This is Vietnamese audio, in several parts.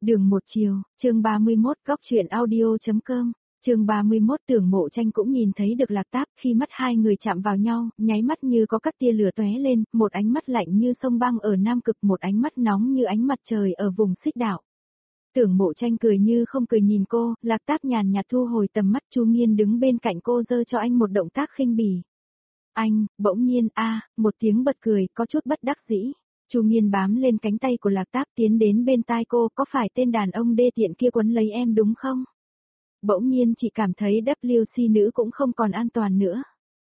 Đường một chiều, chương 31 góc truyện audio.com, chương 31 Tưởng Mộ Tranh cũng nhìn thấy được Lạc Táp khi mắt hai người chạm vào nhau, nháy mắt như có các tia lửa tóe lên, một ánh mắt lạnh như sông băng ở Nam Cực, một ánh mắt nóng như ánh mặt trời ở vùng Xích Đạo. Tưởng Mộ Tranh cười như không cười nhìn cô, Lạc Táp nhàn nhạt thu hồi tầm mắt, Chu Nghiên đứng bên cạnh cô giơ cho anh một động tác khinh bỉ. Anh, bỗng nhiên một tiếng bật cười, có chút bất đắc dĩ. Chu Nghiên bám lên cánh tay của Lạc Táp tiến đến bên tai cô, có phải tên đàn ông đê tiện kia quấn lấy em đúng không? Bỗng nhiên chị cảm thấy WC nữ cũng không còn an toàn nữa.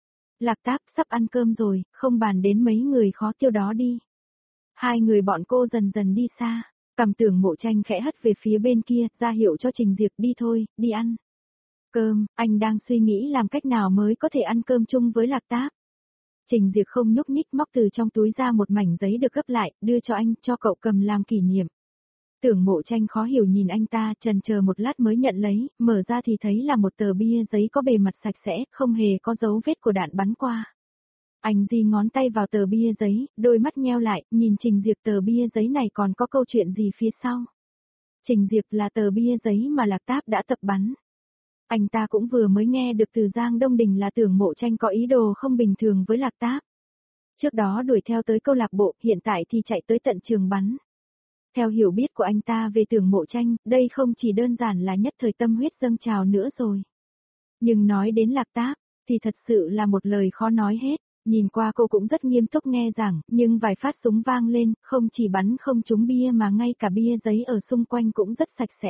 Lạc Táp sắp ăn cơm rồi, không bàn đến mấy người khó tiêu đó đi. Hai người bọn cô dần dần đi xa, cầm Tưởng Mộ Tranh khẽ hất về phía bên kia, ra hiệu cho Trình Diệp đi thôi, đi ăn. Cơm, anh đang suy nghĩ làm cách nào mới có thể ăn cơm chung với Lạc Táp. Trình Diệp không nhúc nhích móc từ trong túi ra một mảnh giấy được gấp lại, đưa cho anh, cho cậu cầm làm kỷ niệm. Tưởng Mộ Tranh khó hiểu nhìn anh ta, chần chờ một lát mới nhận lấy, mở ra thì thấy là một tờ bia giấy có bề mặt sạch sẽ, không hề có dấu vết của đạn bắn qua. Anh di ngón tay vào tờ bia giấy, đôi mắt nheo lại, nhìn Trình Diệp tờ bia giấy này còn có câu chuyện gì phía sau. Trình Diệp là tờ bia giấy mà Lạc Táp đã tập bắn. Anh ta cũng vừa mới nghe được từ Giang Đông Đình là Tưởng Mộ Tranh có ý đồ không bình thường với Lạc Táp. Trước đó đuổi theo tới câu lạc bộ, hiện tại thì chạy tới tận trường bắn. Theo hiểu biết của anh ta về Tưởng Mộ Tranh, đây không chỉ đơn giản là nhất thời tâm huyết dâng trào nữa rồi. Nhưng nói đến Lạc Táp, thì thật sự là một lời khó nói hết. Nhìn qua cô cũng rất nghiêm túc nghe giảng, nhưng vài phát súng vang lên, không chỉ bắn không trúng bia mà ngay cả bia giấy ở xung quanh cũng rất sạch sẽ.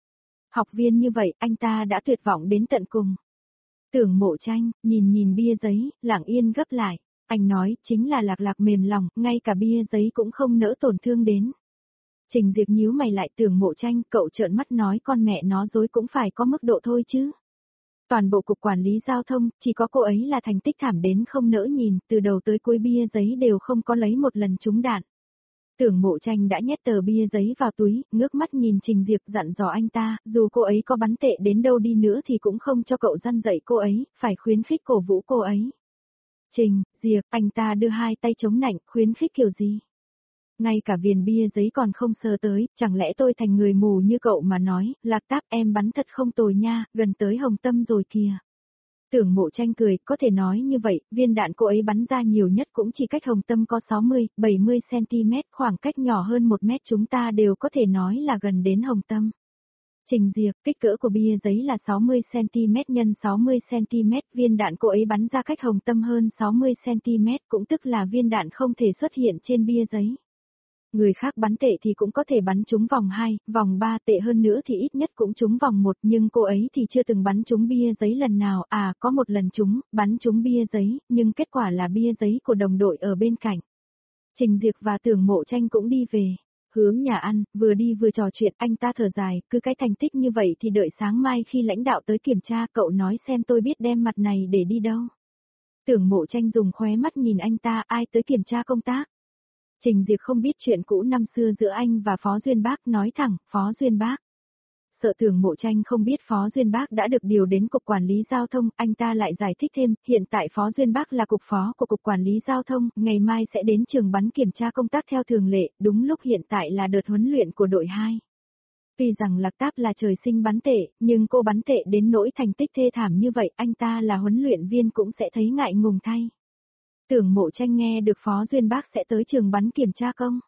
Học viên như vậy, anh ta đã tuyệt vọng đến tận cùng. Tưởng Mộ Tranh, nhìn bia giấy, lặng yên gấp lại. Anh nói, chính là Lạc mềm lòng, ngay cả bia giấy cũng không nỡ tổn thương đến. Trình Diệp nhíu mày lại, Tưởng Mộ Tranh, cậu trợn mắt nói con mẹ nó dối cũng phải có mức độ thôi chứ. Toàn bộ cục quản lý giao thông, chỉ có cô ấy là thành tích thảm đến không nỡ nhìn, từ đầu tới cuối bia giấy đều không có lấy một lần trúng đạn. Tưởng Mộ Tranh đã nhét tờ bia giấy vào túi, ngước mắt nhìn Trình Diệp dặn dò anh ta, dù cô ấy có bắn tệ đến đâu đi nữa thì cũng không cho cậu răn dạy cô ấy, phải khuyến khích cổ vũ cô ấy. Trình, Diệp, anh ta đưa hai tay chống nạnh, khuyến khích kiểu gì? Ngay cả viền bia giấy còn không sờ tới, chẳng lẽ tôi thành người mù như cậu mà nói, Lạc Táp em bắn thật không tồi nha, gần tới Hồng Tâm rồi kìa. Tưởng Mộ Tranh cười, có thể nói như vậy, viên đạn cô ấy bắn ra nhiều nhất cũng chỉ cách Hồng Tâm có 60-70 cm, khoảng cách nhỏ hơn 1 mét chúng ta đều có thể nói là gần đến Hồng Tâm. Trình Diệp, kích cỡ của bia giấy là 60 cm x 60 cm, viên đạn cô ấy bắn ra cách Hồng Tâm hơn 60 cm, cũng tức là viên đạn không thể xuất hiện trên bia giấy. Người khác bắn tệ thì cũng có thể bắn trúng vòng 2, vòng 3, tệ hơn nữa thì ít nhất cũng trúng vòng 1, nhưng cô ấy thì chưa từng bắn trúng bia giấy lần nào, có một lần trúng, bắn trúng bia giấy, nhưng kết quả là bia giấy của đồng đội ở bên cạnh. Trình Diệp và Tưởng Mộ Tranh cũng đi về, hướng nhà ăn, vừa đi vừa trò chuyện, anh ta thở dài, cứ cái thành tích như vậy thì đợi sáng mai khi lãnh đạo tới kiểm tra cậu nói xem tôi biết đem mặt này để đi đâu. Tưởng Mộ Tranh dùng khóe mắt nhìn anh ta, ai tới kiểm tra công tác. Trình Diệp không biết chuyện cũ năm xưa giữa anh và Phó Duyên Bác, nói thẳng, Phó Duyên Bác. Sợ Tưởng Mộ Tranh không biết Phó Duyên Bác đã được điều đến Cục Quản lý Giao thông, anh ta lại giải thích thêm, hiện tại Phó Duyên Bác là cục phó của Cục Quản lý Giao thông, ngày mai sẽ đến trường bắn kiểm tra công tác theo thường lệ, đúng lúc hiện tại là đợt huấn luyện của đội 2. Tuy rằng Lạc Táp là trời sinh bắn tệ, nhưng cô bắn tệ đến nỗi thành tích thê thảm như vậy, anh ta là huấn luyện viên cũng sẽ thấy ngại ngùng thay. Tưởng Mộ Tranh nghe được Phó Duyên Bác sẽ tới trường bắn kiểm tra công.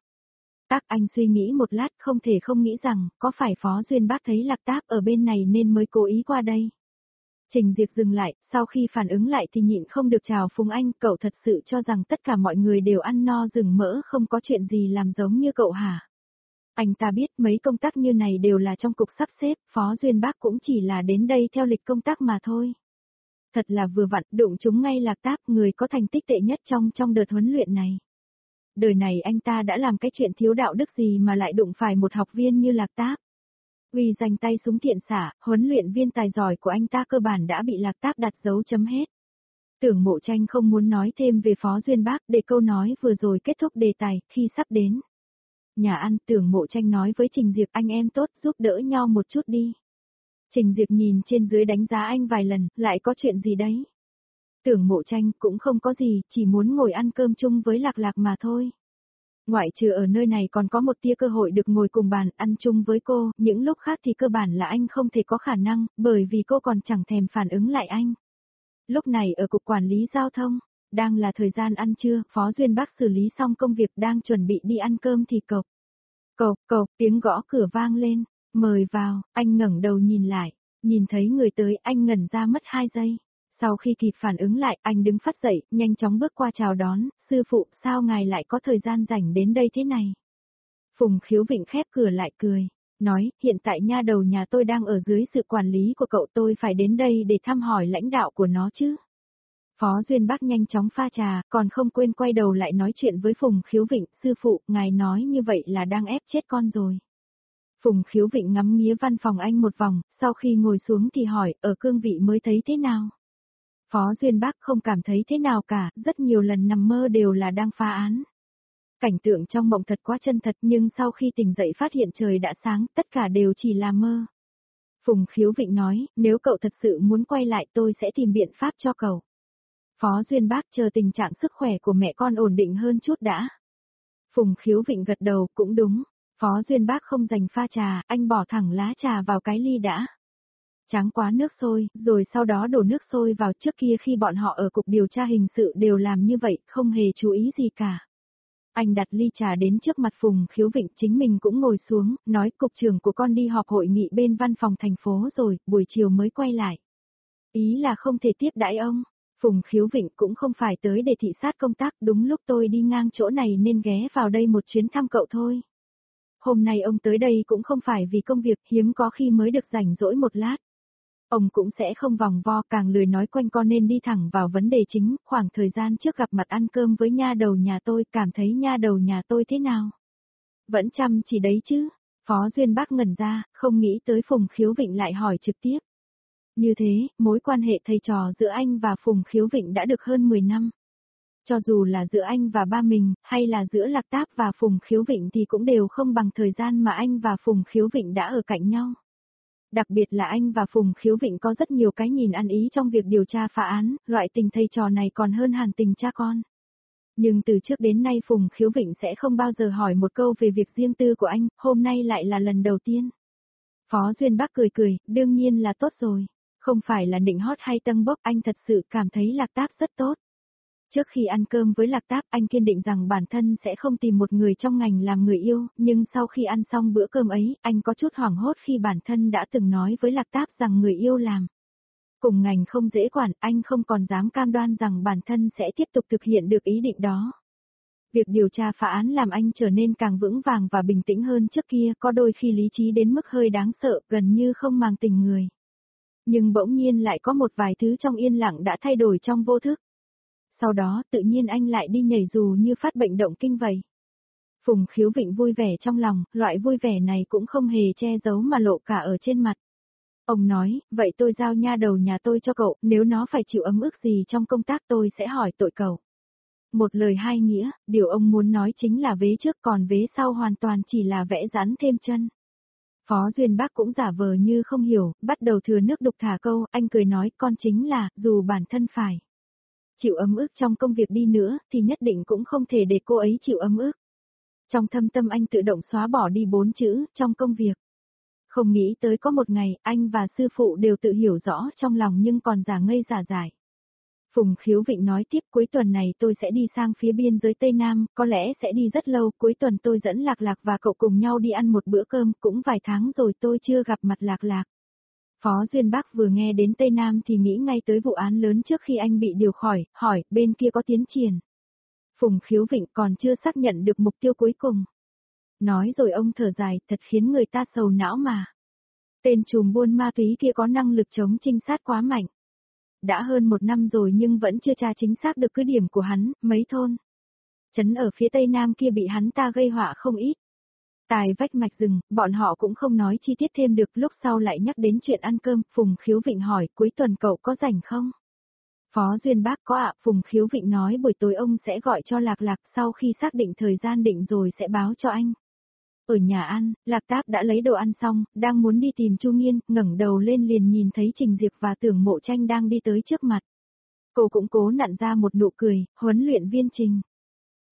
Anh suy nghĩ một lát, không thể không nghĩ rằng, có phải Phó Duyên Bác thấy Lạc Táp ở bên này nên mới cố ý qua đây. Trình Diệp dừng lại, sau khi phản ứng lại thì nhịn không được chào phúng anh, cậu thật sự cho rằng tất cả mọi người đều ăn no rừng mỡ không có chuyện gì làm giống như cậu hả? Anh ta biết mấy công tác như này đều là trong cục sắp xếp, Phó Duyên Bác cũng chỉ là đến đây theo lịch công tác mà thôi. Thật là vừa vặn, đụng chúng ngay Lạc Táp, người có thành tích tệ nhất trong đợt huấn luyện này. Đời này anh ta đã làm cái chuyện thiếu đạo đức gì mà lại đụng phải một học viên như Lạc Táp. Uy danh tay súng thiện xả, huấn luyện viên tài giỏi của anh ta cơ bản đã bị Lạc Táp đặt dấu chấm hết. Tưởng Mộ Tranh không muốn nói thêm về Phó Duyên Bác, để câu nói vừa rồi kết thúc đề tài, khi sắp đến nhà ăn, Tưởng Mộ Tranh nói với Trình Diệp, anh em tốt giúp đỡ nhau một chút đi. Trình Diệp nhìn trên dưới đánh giá anh vài lần, lại có chuyện gì đấy? Tưởng Mộ Tranh, cũng không có gì, chỉ muốn ngồi ăn cơm chung với Lạc mà thôi. Ngoại trừ ở nơi này còn có một tia cơ hội được ngồi cùng bàn ăn chung với cô, những lúc khác thì cơ bản là anh không thể có khả năng, bởi vì cô còn chẳng thèm phản ứng lại anh. Lúc này ở cục quản lý giao thông, đang là thời gian ăn trưa, Phó Duyên Bác xử lý xong công việc đang chuẩn bị đi ăn cơm thì cộc. Cộc, cộc, tiếng gõ cửa vang lên, mời vào, anh ngẩng đầu nhìn lại, nhìn thấy người tới anh ngẩn ra mất 2 giây. Sau khi kịp phản ứng lại, anh đứng phắt dậy, nhanh chóng bước qua chào đón, sư phụ, sao ngài lại có thời gian rảnh đến đây thế này? Phùng Khiếu Vịnh khép cửa lại cười, nói, hiện tại nha đầu nhà tôi đang ở dưới sự quản lý của cậu, tôi phải đến đây để thăm hỏi lãnh đạo của nó chứ. Phó Duyên Bác nhanh chóng pha trà, còn không quên quay đầu lại nói chuyện với Phùng Khiếu Vịnh, sư phụ, ngài nói như vậy là đang ép chết con rồi. Phùng Khiếu Vịnh ngắm nghía văn phòng anh một vòng, sau khi ngồi xuống thì hỏi, ở cương vị mới thấy thế nào? Phó Duyên Bác không cảm thấy thế nào cả, rất nhiều lần nằm mơ đều là đang phá án. Cảnh tượng trong mộng thật quá chân thật, nhưng sau khi tỉnh dậy phát hiện trời đã sáng, tất cả đều chỉ là mơ. Phùng Khiếu Vịnh nói, nếu cậu thật sự muốn quay lại tôi sẽ tìm biện pháp cho cậu. Phó Duyên Bác chờ tình trạng sức khỏe của mẹ con ổn định hơn chút đã. Phùng Khiếu Vịnh gật đầu, cũng đúng. Phó Duyên Bác không dành pha trà, anh bỏ thẳng lá trà vào cái ly đã. Tráng quá nước sôi, rồi sau đó đổ nước sôi vào, trước kia khi bọn họ ở cục điều tra hình sự đều làm như vậy, không hề chú ý gì cả. Anh đặt ly trà đến trước mặt Phùng Khiếu Vịnh, chính mình cũng ngồi xuống, nói cục trưởng của con đi họp hội nghị bên văn phòng thành phố rồi, buổi chiều mới quay lại. Ý là không thể tiếp đãi ông. Phùng Khiếu Vịnh cũng không phải tới để thị sát công tác, đúng lúc tôi đi ngang chỗ này nên ghé vào đây một chuyến thăm cậu thôi. Hôm nay ông tới đây cũng không phải vì công việc, hiếm có khi mới được rảnh rỗi một lát. Ông cũng sẽ không vòng vo, càng lười nói quanh co nên đi thẳng vào vấn đề chính, khoảng thời gian trước gặp mặt ăn cơm với nha đầu nhà tôi, cảm thấy nha đầu nhà tôi thế nào? Vẫn chăm chỉ đấy chứ? Phó Duyên Bác ngẩn ra, không nghĩ tới Phùng Khiếu Vịnh lại hỏi trực tiếp. Như thế, mối quan hệ thầy trò giữa anh và Phùng Khiếu Vịnh đã được hơn 10 năm. Cho dù là giữa anh và ba mình, hay là giữa Lạc Táp và Phùng Khiếu Vịnh thì cũng đều không bằng thời gian mà anh và Phùng Khiếu Vịnh đã ở cạnh nhau. Đặc biệt là anh và Phùng Khiếu Vịnh có rất nhiều cái nhìn ăn ý trong việc điều tra phá án, loại tình thầy trò này còn hơn hẳn tình cha con. Nhưng từ trước đến nay Phùng Khiếu Vịnh sẽ không bao giờ hỏi một câu về việc riêng tư của anh, hôm nay lại là lần đầu tiên. Phó Duyên Bác cười cười, đương nhiên là tốt rồi. Không phải là nịnh hót hay tâng bốc, anh thật sự cảm thấy Lạc Táp rất tốt. Trước khi ăn cơm với Lạc Táp, anh kiên định rằng bản thân sẽ không tìm một người trong ngành làm người yêu, nhưng sau khi ăn xong bữa cơm ấy, anh có chút hoảng hốt khi bản thân đã từng nói với Lạc Táp rằng người yêu làm. Cùng ngành không dễ quản, anh không còn dám cam đoan rằng bản thân sẽ tiếp tục thực hiện được ý định đó. Việc điều tra phá án làm anh trở nên càng vững vàng và bình tĩnh hơn trước kia, có đôi khi lý trí đến mức hơi đáng sợ, gần như không màng tình người. Nhưng bỗng nhiên lại có một vài thứ trong yên lặng đã thay đổi trong vô thức. Sau đó tự nhiên anh lại đi nhảy dù như phát bệnh động kinh vậy. Phùng Khiếu Vịnh vui vẻ trong lòng, loại vui vẻ này cũng không hề che giấu mà lộ cả ở trên mặt. Ông nói, vậy tôi giao nha đầu nhà tôi cho cậu, nếu nó phải chịu ấm ức gì trong công tác tôi sẽ hỏi tội cậu. Một lời hai nghĩa, điều ông muốn nói chính là vế trước còn vế sau hoàn toàn chỉ là vẽ rắn thêm chân. Phó Duyên Bác cũng giả vờ như không hiểu, bắt đầu thừa nước đục thả câu, anh cười nói, con chính là, dù bản thân phải chịu ấm ức trong công việc đi nữa, thì nhất định cũng không thể để cô ấy chịu ấm ức. Trong thâm tâm anh tự động xóa bỏ đi 4 chữ, trong công việc. Không nghĩ tới có một ngày, anh và sư phụ đều tự hiểu rõ trong lòng nhưng còn giả ngây giả dại. Phùng Khiếu Vịnh nói tiếp, cuối tuần này tôi sẽ đi sang phía biên giới Tây Nam, có lẽ sẽ đi rất lâu, cuối tuần tôi dẫn Lạc Lạc và cậu cùng nhau đi ăn một bữa cơm, cũng vài tháng rồi tôi chưa gặp mặt Lạc Lạc. Phó Duyên Bác vừa nghe đến Tây Nam thì nghĩ ngay tới vụ án lớn trước khi anh bị điều khỏi, hỏi, bên kia có tiến triển. Phùng Khiếu Vịnh còn chưa xác nhận được mục tiêu cuối cùng. Nói rồi ông thở dài, thật khiến người ta sầu não mà. Tên trùm buôn ma túy kia có năng lực chống trinh sát quá mạnh. Đã hơn 1 năm rồi nhưng vẫn chưa tra chính xác được cứ điểm của hắn, mấy thôn. Trấn ở phía Tây Nam kia bị hắn ta gây họa không ít. Tài vách mạch rừng, bọn họ cũng không nói chi tiết thêm được, lúc sau lại nhắc đến chuyện ăn cơm, Phùng Khiếu Vịnh hỏi, cuối tuần cậu có rảnh không? Phó Duyên Bác có ạ, Phùng Khiếu Vịnh nói buổi tối ông sẽ gọi cho Lạc Lạc, sau khi xác định thời gian định rồi sẽ báo cho anh. Ở nhà ăn, Lạc Táp đã lấy đồ ăn xong, đang muốn đi tìm Chu Nghiên, ngẩng đầu lên liền nhìn thấy Trình Diệp và Tưởng Mộ Tranh đang đi tới trước mặt. Cô cũng cố nặn ra một nụ cười, huấn luyện viên Trình.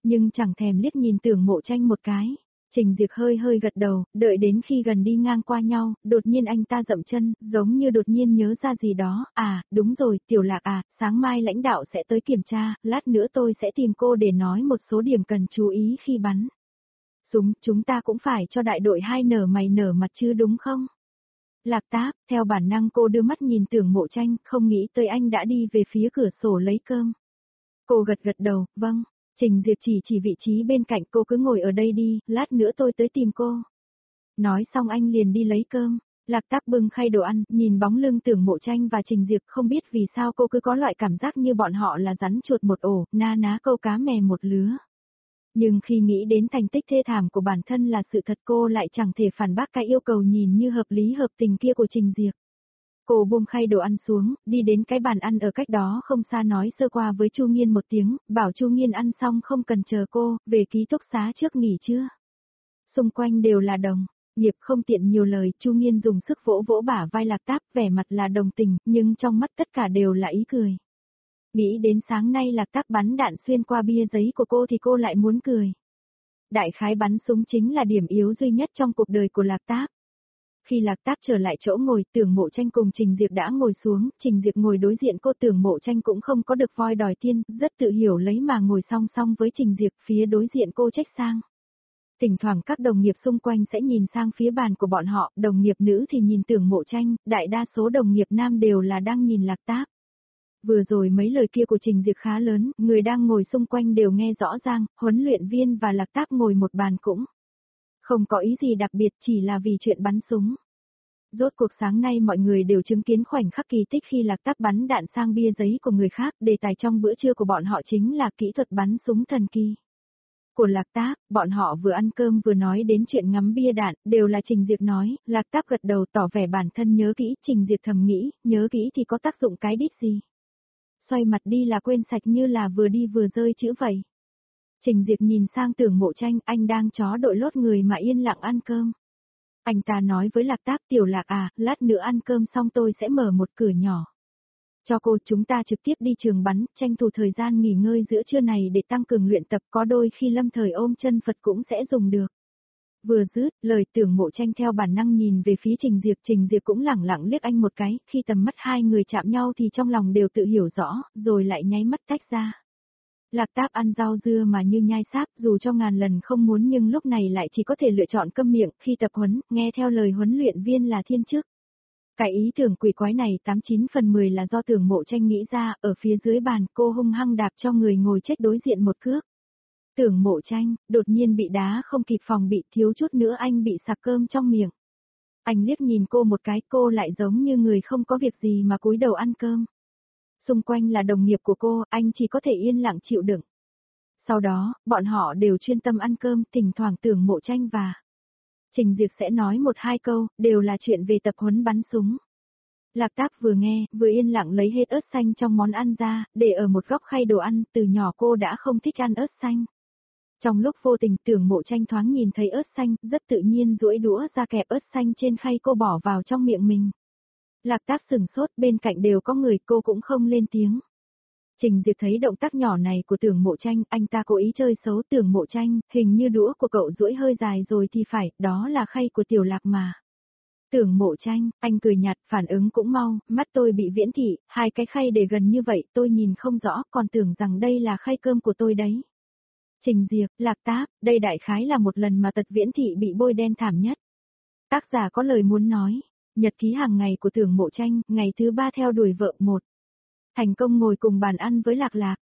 nhưng chẳng thèm liếc nhìn Tưởng Mộ Tranh một cái. Trình Diệp hơi hơi gật đầu, đợi đến khi gần đi ngang qua nhau, đột nhiên anh ta dậm chân, giống như đột nhiên nhớ ra gì đó, đúng rồi, Tiểu Lạc sáng mai lãnh đạo sẽ tới kiểm tra, lát nữa tôi sẽ tìm cô để nói một số điểm cần chú ý khi bắn súng, chúng ta cũng phải cho đại đội 2 nở mày nở mặt chứ đúng không? Lạc Táp, theo bản năng cô đưa mắt nhìn Tưởng Mộ Tranh, không nghĩ tới anh đã đi về phía cửa sổ lấy cơm. Cô gật gật đầu, vâng. Trình Diệp chỉ vị trí bên cạnh, cô cứ ngồi ở đây đi, lát nữa tôi tới tìm cô. Nói xong anh liền đi lấy cơm. Lạc Táp bưng khay đồ ăn, nhìn bóng lưng Tưởng Mộ Tranh và Trình Diệp, không biết vì sao cô cứ có loại cảm giác như bọn họ là rắn chuột một ổ, na ná câu cá mè một lứa. Nhưng khi nghĩ đến thành tích thê thảm của bản thân là sự thật, cô lại chẳng thể phản bác cái yêu cầu nhìn như hợp lý hợp tình kia của Trình Diệp. Cô buông khay đồ ăn xuống, đi đến cái bàn ăn ở cách đó không xa, nói sơ qua với Chu Nghiên một tiếng, bảo Chu Nghiên ăn xong không cần chờ cô, về ký túc xá trước nghỉ chưa? Xung quanh đều là đồng nghiệp, không tiện nhiều lời, Chu Nghiên dùng sức vỗ vỗ bả vai Lạc Táp, vẻ mặt là đồng tình, nhưng trong mắt tất cả đều là ý cười. Nghĩ đến sáng nay Lạc Táp bắn đạn xuyên qua bia giấy của cô thì cô lại muốn cười. Đại khái bắn súng chính là điểm yếu duy nhất trong cuộc đời của Lạc Táp. Khi Lạc Táp trở lại chỗ ngồi, Tưởng Mộ Tranh cùng Trình Diệp đã ngồi xuống, Trình Diệp ngồi đối diện cô, Tưởng Mộ Tranh cũng không có được voi đòi tiên, rất tự hiểu lấy mà ngồi song song với Trình Diệp, phía đối diện cô trách sang. Thỉnh thoảng các đồng nghiệp xung quanh sẽ nhìn sang phía bàn của bọn họ, đồng nghiệp nữ thì nhìn Tưởng Mộ Tranh, đại đa số đồng nghiệp nam đều là đang nhìn Lạc Táp. Vừa rồi mấy lời kia của Trình Diệp khá lớn, người đang ngồi xung quanh đều nghe rõ ràng, huấn luyện viên và Lạc Táp ngồi một bàn cũng không có ý gì đặc biệt, chỉ là vì chuyện bắn súng. Rốt cuộc sáng nay mọi người đều chứng kiến khoảnh khắc kỳ tích khi Lạc Táp bắn đạn sang bia giấy của người khác, đề tài trong bữa trưa của bọn họ chính là kỹ thuật bắn súng thần kỳ của Lạc Táp. Bọn họ vừa ăn cơm vừa nói đến chuyện ngắm bia đạn, đều là Trình Diệp nói, Lạc Táp gật đầu tỏ vẻ bản thân nhớ kỹ, Trình Diệp thầm nghĩ, nhớ kỹ thì có tác dụng cái đít gì. Xoay mặt đi là quên sạch, như là vừa đi vừa rơi chữ vậy. Trình Diệp nhìn sang Tưởng Mộ Tranh, anh đang chó đội lốt người mà yên lặng ăn cơm. Anh ta nói với Lạc Táp, Tiểu Lạc lát nữa ăn cơm xong tôi sẽ mở một cửa nhỏ cho cô, chúng ta trực tiếp đi trường bắn, tranh thủ thời gian nghỉ ngơi giữa trưa này để tăng cường luyện tập, có đôi khi lâm thời ôm chân Phật cũng sẽ dùng được. Vừa dứt lời, Tưởng Mộ Tranh theo bản năng nhìn về phía Trình Diệp cũng lẳng lặng liếc anh một cái, khi tầm mắt hai người chạm nhau thì trong lòng đều tự hiểu rõ, rồi lại nháy mắt tách ra. Lạc Táp ăn rau dưa mà như nhai sáp, dù cho ngàn lần không muốn nhưng lúc này lại chỉ có thể lựa chọn câm miệng, khi tập huấn, nghe theo lời huấn luyện viên là thiên chức. Cái ý tưởng quỷ quái này 89 phần 10 là do Tưởng Mộ Tranh nghĩ ra, ở phía dưới bàn cô hung hăng đạp cho người ngồi chết đối diện một cước. Tưởng Mộ Tranh, đột nhiên bị đá không kịp phòng bị, thiếu chút nữa anh bị sặc cơm trong miệng. Anh liếc nhìn cô một cái, cô lại giống như người không có việc gì mà cúi đầu ăn cơm. Xung quanh là đồng nghiệp của cô, anh chỉ có thể yên lặng chịu đựng. Sau đó, bọn họ đều chuyên tâm ăn cơm, thỉnh thoảng Tưởng Mộ Tranh và Trình Diệp sẽ nói một hai câu, đều là chuyện về tập huấn bắn súng. Lạc Táp vừa nghe, vừa yên lặng lấy hết ớt xanh trong món ăn ra, để ở một góc khay đồ ăn, từ nhỏ cô đã không thích ăn ớt xanh. Trong lúc vô tình, Tưởng Mộ Tranh thoáng nhìn thấy ớt xanh, rất tự nhiên duỗi đũa ra kẹp ớt xanh trên khay, cô bỏ vào trong miệng mình. Lạc Táp sửng sốt, bên cạnh đều có người, cô cũng không lên tiếng. Trình Diệp thấy động tác nhỏ này của Tưởng Mộ Tranh, anh ta cố ý chơi xấu. Tưởng Mộ Tranh, hình như đũa của cậu duỗi hơi dài rồi thì phải, đó là khay của Tiểu Lạc mà. Tưởng Mộ Tranh, anh cười nhạt, phản ứng cũng mau, mắt tôi bị viễn thị, hai cái khay để gần như vậy tôi nhìn không rõ, còn tưởng rằng đây là khay cơm của tôi đấy. Trình Diệp, Lạc Táp, đây đại khái là một lần mà Tật Viễn Thị bị bôi đen thảm nhất. Tác giả có lời muốn nói, nhật ký hàng ngày của Tưởng Mộ Tranh, ngày thứ 3 theo đuổi vợ 1. Thành công ngồi cùng bàn ăn với Lạc Lạc,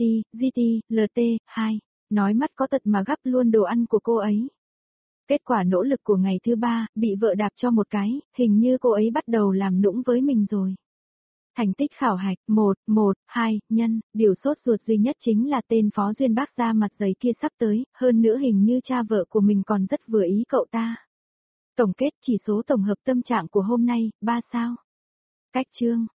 GT, LT, 2, nói mắt có tật mà gắp luôn đồ ăn của cô ấy. Kết quả nỗ lực của ngày thứ 3, bị vợ đạp cho một cái, hình như cô ấy bắt đầu làm nũng với mình rồi. Thành tích khảo hạch 1-1-2 nhân, điều sốt ruột duy nhất chính là tên Phó Duyên Bác da mặt dày kia sắp tới, hơn nữa hình như cha vợ của mình còn rất vừa ý cậu ta. Tổng kết chỉ số tổng hợp tâm trạng của hôm nay, 3 sao. Cách chương